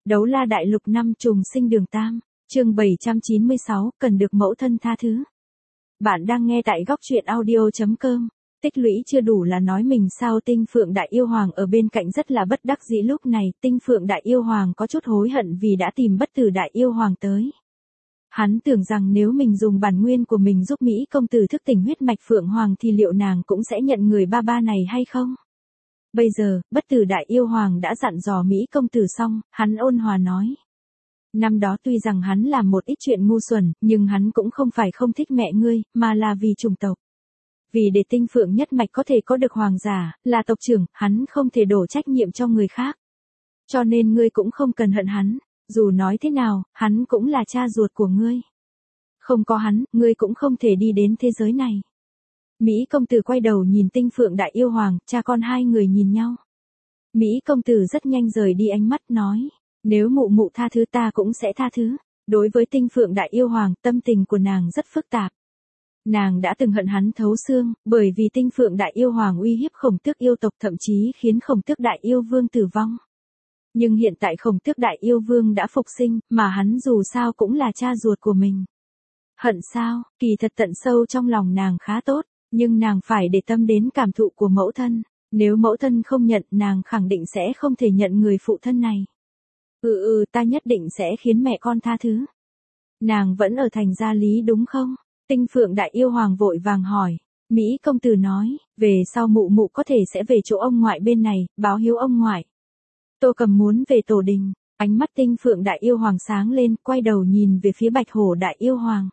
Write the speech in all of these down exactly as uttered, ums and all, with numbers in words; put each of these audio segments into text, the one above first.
Đấu la đại lục năm trùng sinh đường tam, chương bảy trăm chín mươi sáu, cần được mẫu thân tha thứ. Bạn đang nghe tại góc truyện audio chấm com. Tích lũy chưa đủ là nói mình sao. Tinh Phượng Đại Yêu Hoàng ở bên cạnh rất là bất đắc dĩ. Lúc này Tinh Phượng Đại Yêu Hoàng có chút hối hận vì đã tìm Bất Tử Đại Yêu Hoàng tới. Hắn tưởng rằng nếu mình dùng bản nguyên của mình giúp Mỹ công tử thức tỉnh huyết mạch Phượng Hoàng thì liệu nàng cũng sẽ nhận người ba ba này hay không? Bây giờ, Bất Tử Đại Yêu Hoàng đã dặn dò Mỹ công tử xong, hắn ôn hòa nói. Năm đó tuy rằng hắn làm một ít chuyện ngu xuẩn, nhưng hắn cũng không phải không thích mẹ ngươi, mà là vì chủng tộc. Vì để Tinh Phượng nhất mạch có thể có được hoàng giả, là tộc trưởng, hắn không thể đổ trách nhiệm cho người khác. Cho nên ngươi cũng không cần hận hắn, dù nói thế nào, hắn cũng là cha ruột của ngươi. Không có hắn, ngươi cũng không thể đi đến thế giới này. Mỹ công tử quay đầu nhìn Tinh Phượng Đại Yêu Hoàng, cha con hai người nhìn nhau. Mỹ công tử rất nhanh rời đi ánh mắt nói, nếu mụ mụ tha thứ ta cũng sẽ tha thứ. Đối với Tinh Phượng Đại Yêu Hoàng, tâm tình của nàng rất phức tạp. Nàng đã từng hận hắn thấu xương, bởi vì Tinh Phượng Đại Yêu Hoàng uy hiếp Khổng Tước yêu tộc, thậm chí khiến Khổng Tước Đại Yêu Vương tử vong. Nhưng hiện tại Khổng Tước Đại Yêu Vương đã phục sinh, mà hắn dù sao cũng là cha ruột của mình. Hận sao, kỳ thật tận sâu trong lòng nàng khá tốt, nhưng nàng phải để tâm đến cảm thụ của mẫu thân. Nếu mẫu thân không nhận, nàng khẳng định sẽ không thể nhận người phụ thân này. Ừ ừ, ta nhất định sẽ khiến mẹ con tha thứ. Nàng vẫn ở thành Gia Lý đúng không? Tinh Phượng Đại Yêu Hoàng vội vàng hỏi. Mỹ công tử nói, về sau mụ mụ có thể sẽ về chỗ ông ngoại bên này, báo hiếu ông ngoại. Tô Cầm muốn về tổ đình, ánh mắt Tinh Phượng Đại Yêu Hoàng sáng lên, quay đầu nhìn về phía Bạch Hổ Đại Yêu Hoàng.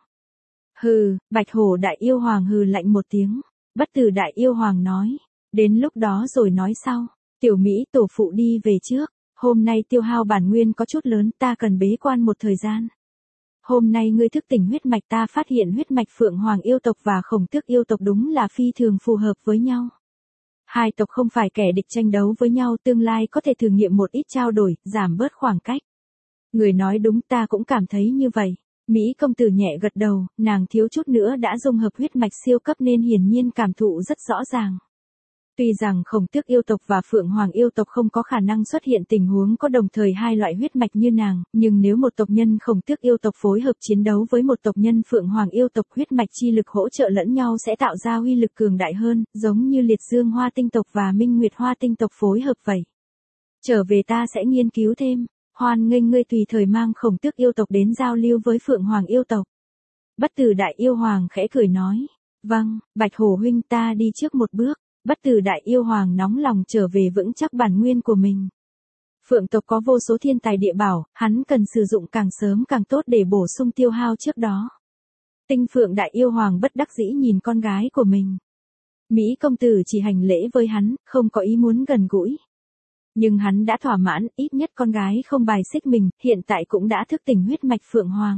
Hừ, Bạch Hổ Đại Yêu Hoàng hừ lạnh một tiếng. Bất Tử Đại Yêu Hoàng nói, đến lúc đó rồi nói sau. Tiểu Mỹ tổ phụ đi về trước, hôm nay tiêu hao bản nguyên có chút lớn, ta cần bế quan một thời gian. Hôm nay ngươi thức tỉnh huyết mạch, ta phát hiện huyết mạch Phượng Hoàng yêu tộc và Khổng Tước yêu tộc đúng là phi thường phù hợp với nhau. Hai tộc không phải kẻ địch tranh đấu với nhau, tương lai có thể thử nghiệm một ít trao đổi, giảm bớt khoảng cách. Người nói đúng, ta cũng cảm thấy như vậy. Mỹ công tử nhẹ gật đầu, nàng thiếu chút nữa đã dung hợp huyết mạch siêu cấp nên hiển nhiên cảm thụ rất rõ ràng. Tuy rằng Khổng Tước yêu tộc và Phượng Hoàng yêu tộc không có khả năng xuất hiện tình huống có đồng thời hai loại huyết mạch như nàng, nhưng nếu một tộc nhân Khổng Tước yêu tộc phối hợp chiến đấu với một tộc nhân Phượng Hoàng yêu tộc, huyết mạch chi lực hỗ trợ lẫn nhau sẽ tạo ra uy lực cường đại hơn, giống như Liệt Dương Hoa tinh tộc và Minh Nguyệt Hoa tinh tộc phối hợp vậy. Trở về ta sẽ nghiên cứu thêm, hoan nghênh ngươi tùy thời mang Khổng Tước yêu tộc đến giao lưu với Phượng Hoàng yêu tộc. Bất Tử Đại Yêu Hoàng khẽ cười nói, vâng, Bạch Hổ huynh, ta đi trước một bước. Bất Tử Đại Yêu Hoàng nóng lòng trở về vững chắc bản nguyên của mình. Phượng tộc có vô số thiên tài địa bảo, hắn cần sử dụng càng sớm càng tốt để bổ sung tiêu hao trước đó. Tinh Phượng Đại Yêu Hoàng bất đắc dĩ nhìn con gái của mình. Mỹ công tử chỉ hành lễ với hắn, không có ý muốn gần gũi. Nhưng hắn đã thỏa mãn, ít nhất con gái không bài xích mình, hiện tại cũng đã thức tỉnh huyết mạch Phượng Hoàng.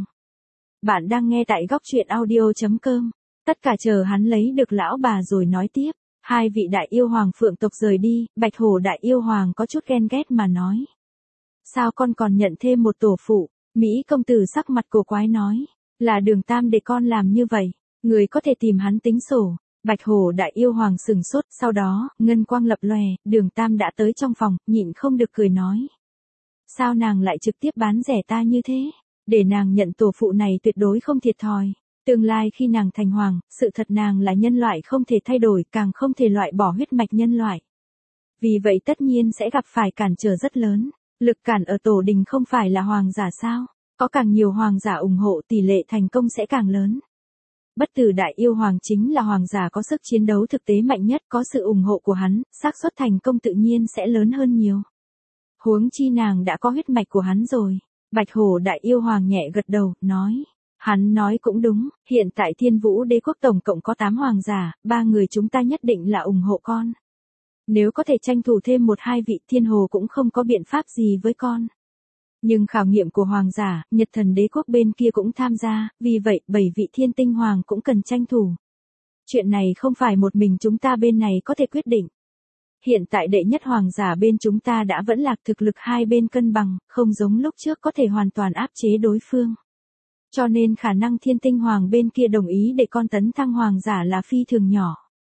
Bạn đang nghe tại góc truyện audio chấm com. Tất cả chờ hắn lấy được lão bà rồi nói tiếp. Hai vị Đại Yêu Hoàng Phượng tộc rời đi, Bạch Hổ Đại Yêu Hoàng có chút ghen ghét mà nói. Sao con còn nhận thêm một tổ phụ? Mỹ công tử sắc mặt cổ quái nói. Là Đường Tam để con làm như vậy, người có thể tìm hắn tính sổ. Bạch Hổ Đại Yêu Hoàng sừng sốt, sau đó, ngân quang lập lòe, Đường Tam đã tới trong phòng, nhịn không được cười nói. Sao nàng lại trực tiếp bán rẻ ta như thế? Để nàng nhận tổ phụ này tuyệt đối không thiệt thòi. Tương lai khi nàng thành hoàng, sự thật nàng là nhân loại không thể thay đổi, càng không thể loại bỏ huyết mạch nhân loại. Vì vậy tất nhiên sẽ gặp phải cản trở rất lớn. Lực cản ở tổ đình không phải là hoàng giả sao? Có càng nhiều hoàng giả ủng hộ, tỷ lệ thành công sẽ càng lớn. Bất Tử Đại Yêu Hoàng chính là hoàng giả có sức chiến đấu thực tế mạnh nhất, có sự ủng hộ của hắn, xác suất thành công tự nhiên sẽ lớn hơn nhiều. Huống chi nàng đã có huyết mạch của hắn rồi. Bạch Hổ Đại Yêu Hoàng nhẹ gật đầu, nói. Hắn nói cũng đúng, hiện tại Thiên Vũ Đế quốc tổng cộng có tám hoàng giả, ba người chúng ta nhất định là ủng hộ con. Nếu có thể tranh thủ thêm một hai vị, Thiên Hồ cũng không có biện pháp gì với con. Nhưng khảo nghiệm của hoàng giả, Nhật Thần Đế quốc bên kia cũng tham gia, vì vậy bảy vị Thiên Tinh Hoàng cũng cần tranh thủ. Chuyện này không phải một mình chúng ta bên này có thể quyết định. Hiện tại đệ nhất hoàng giả bên chúng ta đã vẫn lạc, thực lực hai bên cân bằng, không giống lúc trước có thể hoàn toàn áp chế đối phương. Cho nên khả năng Thiên Tinh Hoàng bên kia đồng ý để con tấn thăng hoàng giả là phi thường nhỏ.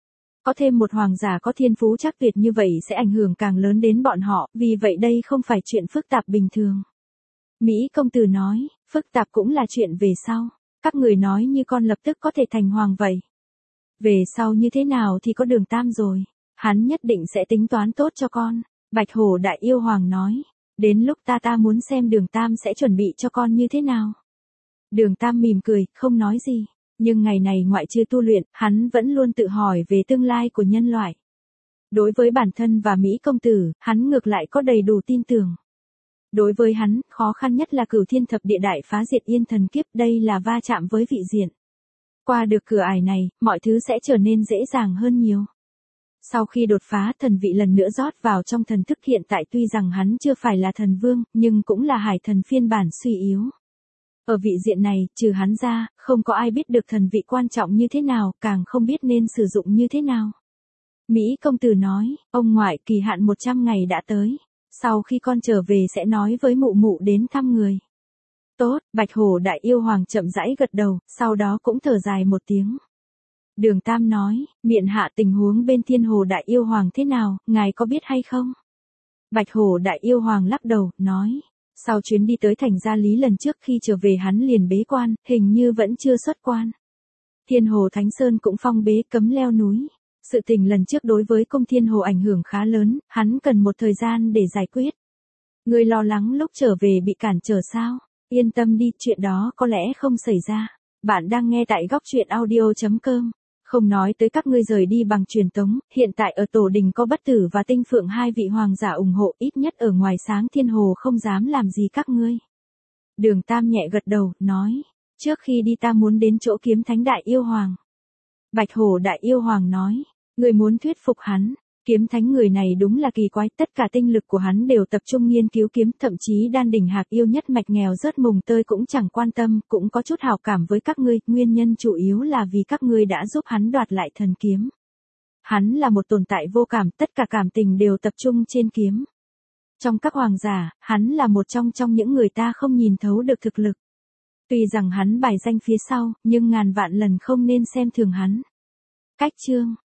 Có thêm một hoàng giả có thiên phú chắc tuyệt như vậy sẽ ảnh hưởng càng lớn đến bọn họ, vì vậy đây không phải chuyện phức tạp bình thường. Mỹ công tử nói, phức tạp cũng là chuyện về sau. Các người nói như con lập tức có thể thành hoàng vậy. Về sau như thế nào thì có Đường Tam rồi. Hắn nhất định sẽ tính toán tốt cho con. Bạch Hổ Đại Yêu Hoàng nói. Đến lúc ta ta muốn xem Đường Tam sẽ chuẩn bị cho con như thế nào. Đường Tam mỉm cười, không nói gì. Nhưng ngày này ngoại trừ tu luyện, hắn vẫn luôn tự hỏi về tương lai của nhân loại. Đối với bản thân và Mỹ công tử, hắn ngược lại có đầy đủ tin tưởng. Đối với hắn, khó khăn nhất là cửu thiên thập địa đại phá diệt yên thần kiếp, đây là va chạm với vị diện. Qua được cửa ải này, mọi thứ sẽ trở nên dễ dàng hơn nhiều. Sau khi đột phá, thần vị lần nữa rót vào trong thần thức, hiện tại tuy rằng hắn chưa phải là thần vương, nhưng cũng là hải thần phiên bản suy yếu. Ở vị diện này, trừ hắn ra, không có ai biết được thần vị quan trọng như thế nào, càng không biết nên sử dụng như thế nào. Mỹ công tử nói, ông ngoại, kỳ hạn một trăm ngày đã tới. Sau khi con trở về sẽ nói với mụ mụ đến thăm người. Tốt, Bạch Hổ Đại Yêu Hoàng chậm rãi gật đầu, sau đó cũng thở dài một tiếng. Đường Tam nói, miện hạ tình huống bên Thiên Hồ Đại Yêu Hoàng thế nào, ngài có biết hay không? Bạch Hổ Đại Yêu Hoàng lắc đầu, nói, sau chuyến đi tới thành Gia Lý lần trước khi trở về hắn liền bế quan, hình như vẫn chưa xuất quan. Thiên Hồ Thánh Sơn cũng phong bế cấm leo núi. Sự tình lần trước đối với Cung Thiên Hồ ảnh hưởng khá lớn, hắn cần một thời gian để giải quyết. Người lo lắng lúc trở về bị cản trở sao? Yên tâm đi, chuyện đó có lẽ không xảy ra. Bạn đang nghe tại góc truyện audio chấm com. Không nói tới các ngươi rời đi bằng truyền tống, hiện tại ở tổ đình có Bất Tử và Tinh Phượng hai vị hoàng giả ủng hộ, ít nhất ở ngoài sáng Thiên Hồ không dám làm gì các ngươi. Đường Tam nhẹ gật đầu, nói, trước khi đi ta muốn đến chỗ Kiếm Thánh Đại Yêu Hoàng. Bạch Hổ Đại Yêu Hoàng nói, người muốn thuyết phục hắn. Kiếm Thánh người này đúng là kỳ quái, tất cả tinh lực của hắn đều tập trung nghiên cứu kiếm, thậm chí đan đỉnh hạc yêu nhất mạch nghèo rớt mùng tơi cũng chẳng quan tâm, cũng có chút hảo cảm với các ngươi, nguyên nhân chủ yếu là vì các ngươi đã giúp hắn đoạt lại thần kiếm. Hắn là một tồn tại vô cảm, tất cả cảm tình đều tập trung trên kiếm. Trong các hoàng giả, hắn là một trong trong những người ta không nhìn thấu được thực lực. Tuy rằng hắn bài danh phía sau, nhưng ngàn vạn lần không nên xem thường hắn. Cách chương